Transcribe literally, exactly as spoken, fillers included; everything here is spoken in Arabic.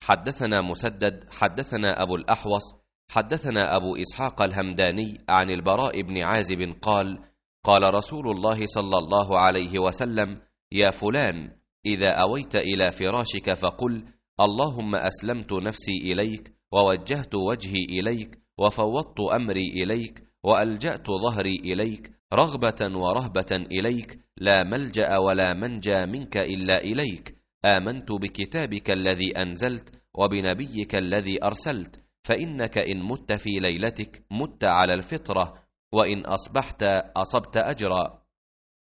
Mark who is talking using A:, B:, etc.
A: حدثنا مسدد حدثنا أبو الأحوص حدثنا أبو إسحاق الهمداني عن البراء بن عازب قال قال رسول الله صلى الله عليه وسلم: يا فلان، إذا أويت إلى فراشك فقل: اللهم أسلمت نفسي إليك، ووجهت وجهي إليك، وفوضت أمري إليك، وألجأت ظهري إليك، رغبة ورهبة إليك، لا ملجأ ولا منجى منك إلا إليك. آمنت بكتابك الذي أنزلت وبنبيك الذي أرسلت، فإنك إن مت في ليلتك مت على الفطرة، وإن أصبحت أصبت أجرا.